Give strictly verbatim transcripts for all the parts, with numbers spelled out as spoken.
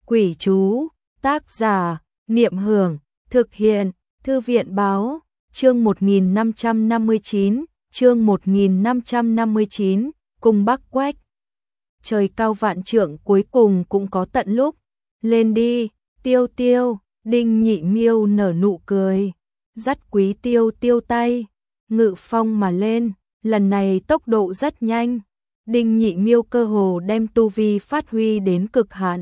Quỷ chú, tác giả, Niệm Hưởng, thực hiện, Thư viện báo, chương một nghìn năm trăm năm mươi chín, chương một nghìn năm trăm năm mươi chín, cung Bắc Quách. Trời cao vạn trượng cuối cùng cũng có tận lúc, lên đi, Tiêu Tiêu, Đinh Nhị Miêu nở nụ cười, dắt Quý Tiêu Tiêu tay, ngự phong mà lên, lần này tốc độ rất nhanh, Đinh Nhị Miêu cơ hồ đem tu vi phát huy đến cực hạn.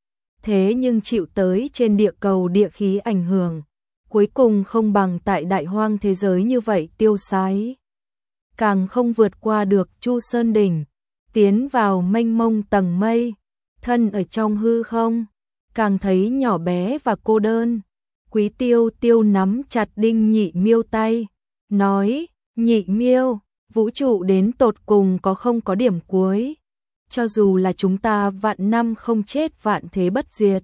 Thế nhưng chịu tới trên địa cầu địa khí ảnh hưởng, cuối cùng không bằng tại đại hoang thế giới như vậy tiêu sái. Càng không vượt qua được Chu Sơn Đỉnh, tiến vào mênh mông tầng mây, thân ở trong hư không, càng thấy nhỏ bé và cô đơn. Quý Tiêu Tiêu nắm chặt Đinh Nhị Miêu tay, nói, Nhị Miêu, vũ trụ đến tột cùng có không có điểm cuối. Cho dù là chúng ta vạn năm không chết vạn thế bất diệt,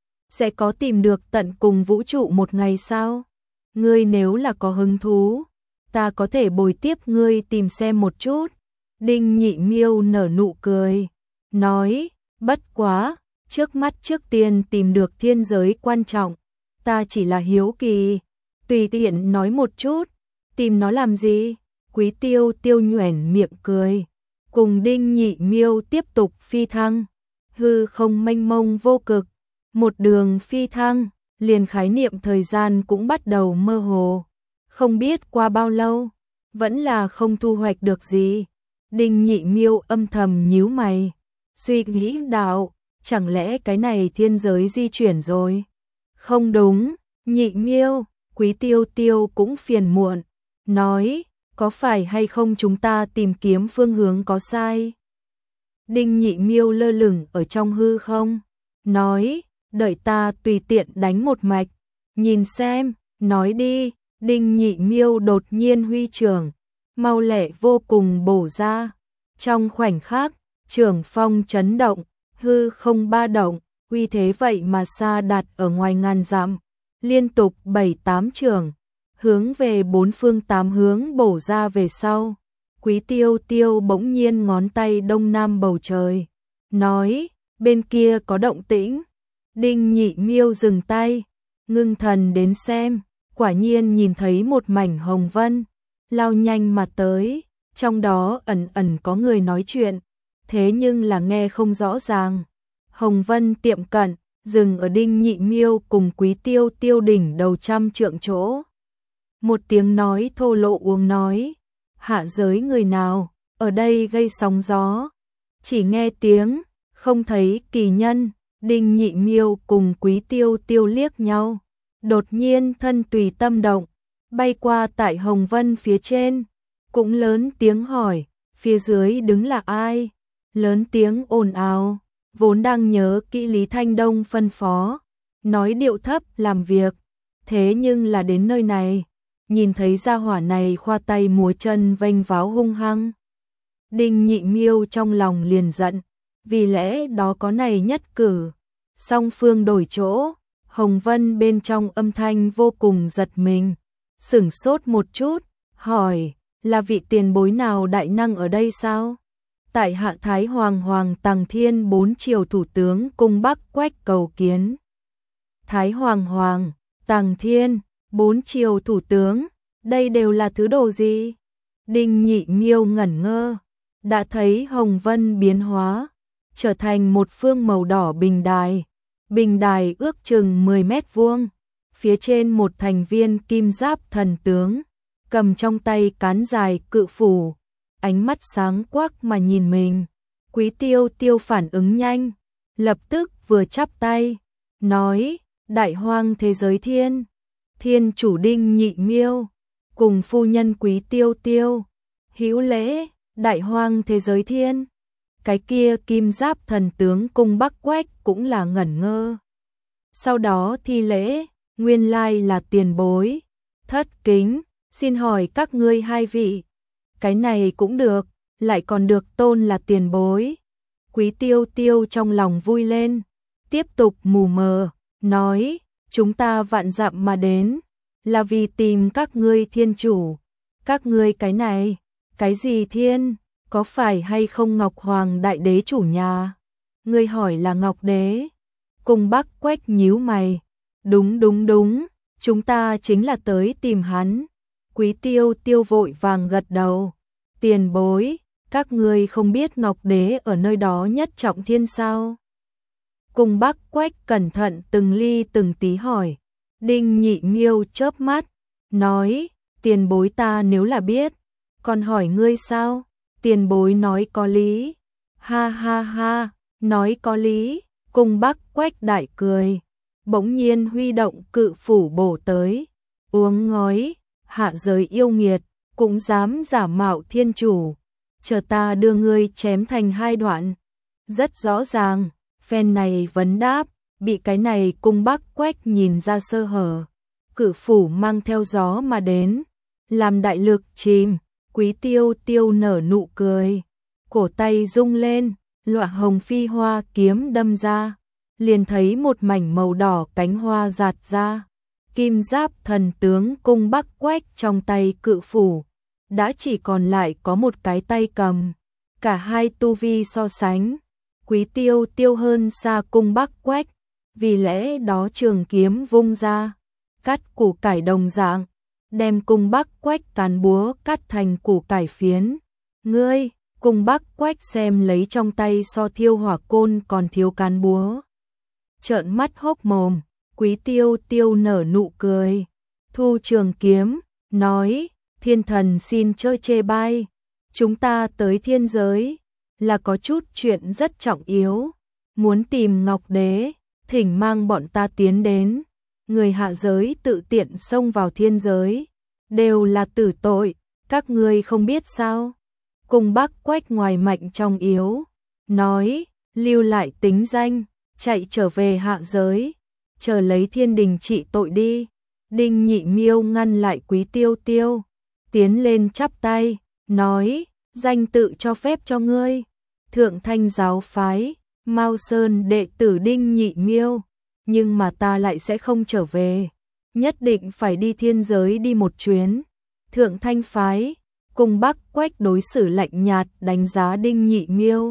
sẽ có tìm được tận cùng vũ trụ một ngày sao? Ngươi nếu là có hứng thú, ta có thể bồi tiếp ngươi tìm xem một chút. Đinh Nhị Miêu nở nụ cười, nói, bất quá, trước mắt trước tiên tìm được thiên giới quan trọng, ta chỉ là hiếu kỳ, tùy tiện nói một chút, tìm nó làm gì? Quý Tiêu Tiêu nhoẻn miệng cười, cùng Đinh Nhị Miêu tiếp tục phi thăng, hư không mênh mông vô cực, một đường phi thăng, liền khái niệm thời gian cũng bắt đầu mơ hồ, không biết qua bao lâu, vẫn là không thu hoạch được gì. Đinh Nhị Miêu âm thầm nhíu mày, suy nghĩ đạo, chẳng lẽ cái này thiên giới di chuyển rồi? Không đúng, Nhị Miêu, Quý Tiêu Tiêu cũng phiền muộn, nói, có phải hay không chúng ta tìm kiếm phương hướng có sai? Đinh Nhị Miêu lơ lửng ở trong hư không, nói, đợi ta tùy tiện đánh một mạch, nhìn xem, nói đi. Đinh Nhị Miêu đột nhiên huy trưởng, mau lẹ vô cùng bổ ra, trong khoảnh khắc, trưởng phong chấn động, hư không ba động, uy thế vậy mà xa đạt ở ngoài ngàn dặm, liên tục bảy tám trưởng, hướng về bốn phương tám hướng bổ ra về sau. Quý Tiêu Tiêu bỗng nhiên ngón tay đông nam bầu trời, nói, bên kia có động tĩnh. Đinh Nhị Miêu dừng tay, ngưng thần đến xem, quả nhiên nhìn thấy một mảnh hồng vân, lao nhanh mà tới, trong đó ẩn ẩn có người nói chuyện, thế nhưng là nghe không rõ ràng. Hồng vân tiệm cận, dừng ở Đinh Nhị Miêu cùng Quý Tiêu Tiêu đỉnh đầu trăm trượng chỗ. Một tiếng nói thô lỗ uống nói, hạ giới người nào, ở đây gây sóng gió. Chỉ nghe tiếng, không thấy kỳ nhân. Đinh Nhị Miêu cùng Quý Tiêu Tiêu liếc nhau, đột nhiên thân tùy tâm động, bay qua tại hồng vân phía trên, cũng lớn tiếng hỏi, phía dưới đứng là ai? Lớn tiếng ồn ào, vốn đang nhớ kỹ Lý Thanh Đông phân phó, nói điệu thấp làm việc, thế nhưng là đến nơi này, nhìn thấy gia hỏa này khoa tay múa chân vênh váo hung hăng. Đinh Nhị Miêu trong lòng liền giận, vì lẽ đó có này nhất cử, song phương đổi chỗ, hồng vân bên trong âm thanh vô cùng giật mình, sửng sốt một chút, hỏi, là vị tiền bối nào đại năng ở đây sao? Tại hạ Thái Hoàng Hoàng Tằng Thiên bốn triều thủ tướng cung Bắc Quách cầu kiến. Thái Hoàng Hoàng, Tằng Thiên, bốn triều thủ tướng, đây đều là thứ đồ gì? Đinh Nhị Miêu ngẩn ngơ, đã thấy hồng vân biến hóa, trở thành một phương màu đỏ bình đài, bình đài ước chừng mười mét vuông, phía trên một thành viên kim giáp thần tướng, cầm trong tay cán dài cự phủ, ánh mắt sáng quắc mà nhìn mình. Quý Tiêu Tiêu phản ứng nhanh, lập tức vừa chắp tay, nói, đại hoang thế giới thiên, thiên chủ Đinh Nhị Miêu, cùng phu nhân Quý Tiêu Tiêu, hữu lễ, đại hoang thế giới thiên. Cái kia kim giáp thần tướng cung Bắc Quách cũng là ngẩn ngơ. Sau đó thi lễ, nguyên lai là tiền bối, thất kính, xin hỏi các ngươi hai vị. Cái này cũng được, lại còn được tôn là tiền bối. Quý Tiêu Tiêu trong lòng vui lên, tiếp tục mù mờ, nói, chúng ta vạn dặm mà đến, là vì tìm các ngươi thiên chủ. Các ngươi cái này, cái gì thiên? Có phải hay không Ngọc Hoàng Đại Đế chủ nhà? Ngươi hỏi là Ngọc Đế. Cung Bắc Quách nhíu mày. Đúng đúng đúng, chúng ta chính là tới tìm hắn. Quý Tiêu Tiêu vội vàng gật đầu. Tiền bối, các ngươi không biết Ngọc Đế ở nơi đó nhất trọng thiên sao? Cung Bắc Quách cẩn thận từng ly từng tí hỏi. Đinh Nhị Miêu chớp mắt, nói, tiền bối ta nếu là biết, còn hỏi ngươi sao? Tiền bối nói có lý. Ha ha ha, nói có lý. Cung Bắc Quách đại cười, bỗng nhiên huy động cự phủ bổ tới. Uống ngói, hạ giới yêu nghiệt, cũng dám giả mạo thiên chủ. Chờ ta đưa ngươi chém thành hai đoạn. Rất rõ ràng, phen này vấn đáp, bị cái này Cung Bắc Quách nhìn ra sơ hở. Cự phủ mang theo gió mà đến, làm đại lực chìm. Quý Tiêu Tiêu nở nụ cười, cổ tay rung lên, lọa hồng phi hoa kiếm đâm ra, liền thấy một mảnh màu đỏ cánh hoa giạt ra. Kim giáp thần tướng Cung Bắc Quách trong tay cự phủ, đã chỉ còn lại có một cái tay cầm. Cả hai tu vi so sánh, Quý Tiêu Tiêu hơn xa Cung Bắc Quách, vì lẽ đó trường kiếm vung ra, cắt củ cải đồng dạng, đem Cung Bắc Quách cán búa cắt thành củ cải phiến. Ngươi, Cung Bắc Quách xem lấy trong tay so thiêu hỏa côn còn thiếu cán búa, trợn mắt hốc mồm. Quý Tiêu Tiêu nở nụ cười, thu trường kiếm, nói, thiên thần xin chớ chê bai, chúng ta tới thiên giới, là có chút chuyện rất trọng yếu, muốn tìm Ngọc Đế, thỉnh mang bọn ta tiến đến. Người hạ giới tự tiện xông vào thiên giới, đều là tử tội, các ngươi không biết sao? Cung Bắc Quách ngoài mạnh trong yếu, nói, lưu lại tính danh, chạy trở về hạ giới, chờ lấy thiên đình trị tội đi. Đinh Nhị Miêu ngăn lại Quý Tiêu Tiêu, tiến lên chắp tay, nói, danh tự cho phép cho ngươi, Thượng Thanh giáo phái, Mao Sơn đệ tử Đinh Nhị Miêu, nhưng mà ta lại sẽ không trở về, nhất định phải đi thiên giới đi một chuyến. Thượng Thanh phái, Cung Bắc Quách đối xử lạnh nhạt đánh giá Đinh Nhị Miêu,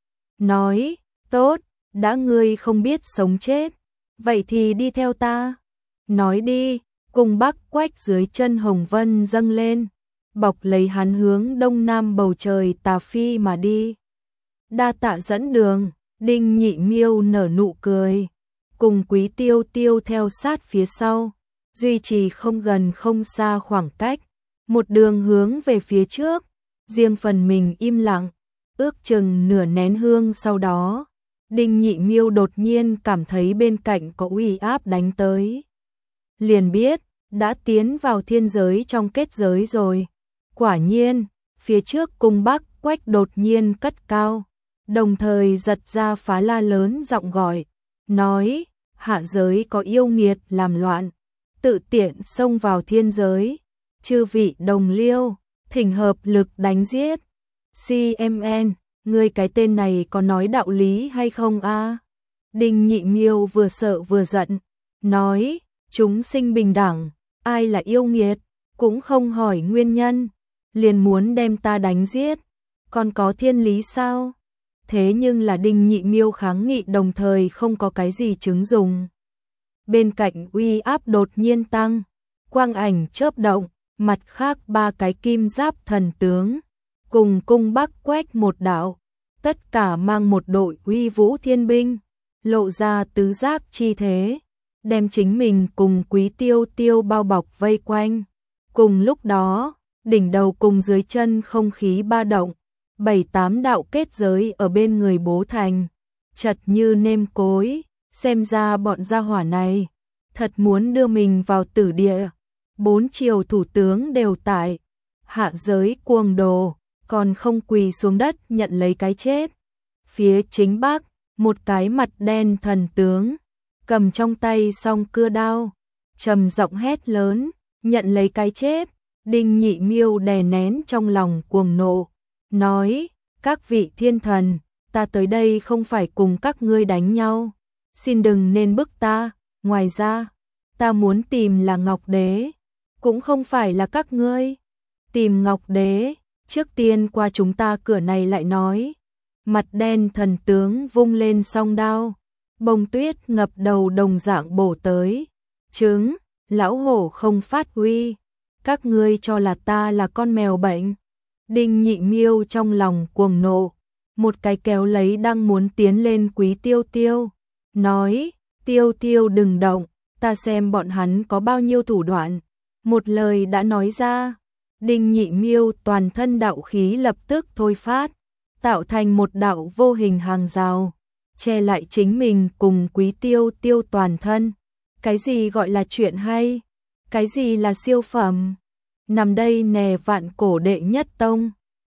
nói, tốt, đã ngươi không biết sống chết, vậy thì đi theo ta. Nói đi. Cung Bắc Quách dưới chân hồng vân dâng lên, bọc lấy hắn hướng đông nam bầu trời tà phi mà đi. Đa tạ dẫn đường. Đinh Nhị Miêu nở nụ cười, cùng Quý Tiêu Tiêu theo sát phía sau, duy trì không gần không xa khoảng cách, một đường hướng về phía trước, riêng phần mình im lặng, ước chừng nửa nén hương sau đó, Đinh Nhị Miêu đột nhiên cảm thấy bên cạnh có uy áp đánh tới. Liền biết, đã tiến vào thiên giới trong kết giới rồi. Quả nhiên, phía trước Cung Bắc Quách đột nhiên cất cao, đồng thời giật ra phá la lớn giọng gọi, nói, hạ giới có yêu nghiệt làm loạn, tự tiện xông vào thiên giới, chư vị đồng liêu, thỉnh hợp lực đánh giết. xê em en, ngươi cái tên này có nói đạo lý hay không a? Đinh Nhị Miêu vừa sợ vừa giận, nói, chúng sinh bình đẳng, ai là yêu nghiệt, cũng không hỏi nguyên nhân, liền muốn đem ta đánh giết, còn có thiên lý sao? Thế nhưng là Đinh Nhị Miêu kháng nghị đồng thời không có cái gì chứng dùng. Bên cạnh uy áp đột nhiên tăng, quang ảnh chớp động, mặt khác ba cái kim giáp thần tướng, cùng Cung Bắc Quách một đạo, tất cả mang một đội uy vũ thiên binh, lộ ra tứ giác chi thế, đem chính mình cùng Quý Tiêu Tiêu bao bọc vây quanh. Cùng lúc đó, đỉnh đầu cùng dưới chân không khí ba động, bảy tám đạo kết giới ở bên người bố thành, chật như nêm cối, xem ra bọn gia hỏa này, thật muốn đưa mình vào tử địa. Bốn triều thủ tướng đều tại, hạ giới cuồng đồ, còn không quỳ xuống đất nhận lấy cái chết. Phía chính bắc, một cái mặt đen thần tướng, cầm trong tay song cưa đao, trầm giọng hét lớn, nhận lấy cái chết. Đinh Nhị Miêu đè nén trong lòng cuồng nộ, nói, các vị thiên thần, ta tới đây không phải cùng các ngươi đánh nhau, xin đừng nên bức ta, ngoài ra, ta muốn tìm là Ngọc Đế, cũng không phải là các ngươi. Tìm Ngọc Đế, trước tiên qua chúng ta cửa này lại nói. Mặt đen thần tướng vung lên song đao, Bông Tuyết ngập đầu đồng dạng bổ tới. Trứng, lão hổ không phát huy. Các ngươi cho là ta là con mèo bệnh. Đinh Nhị Miêu trong lòng cuồng nộ. Một cái kéo lấy đang muốn tiến lên Quý Tiêu Tiêu. Nói, Tiêu Tiêu đừng động, ta xem bọn hắn có bao nhiêu thủ đoạn. Một lời đã nói ra. Đinh Nhị Miêu toàn thân đạo khí lập tức thôi phát. Tạo thành một đạo vô hình hàng rào. Che lại chính mình cùng Quý Tiêu Tiêu toàn thân. Cái gì gọi là chuyện hay? Cái gì là siêu phẩm? Nằm đây nè vạn cổ đệ nhất tông.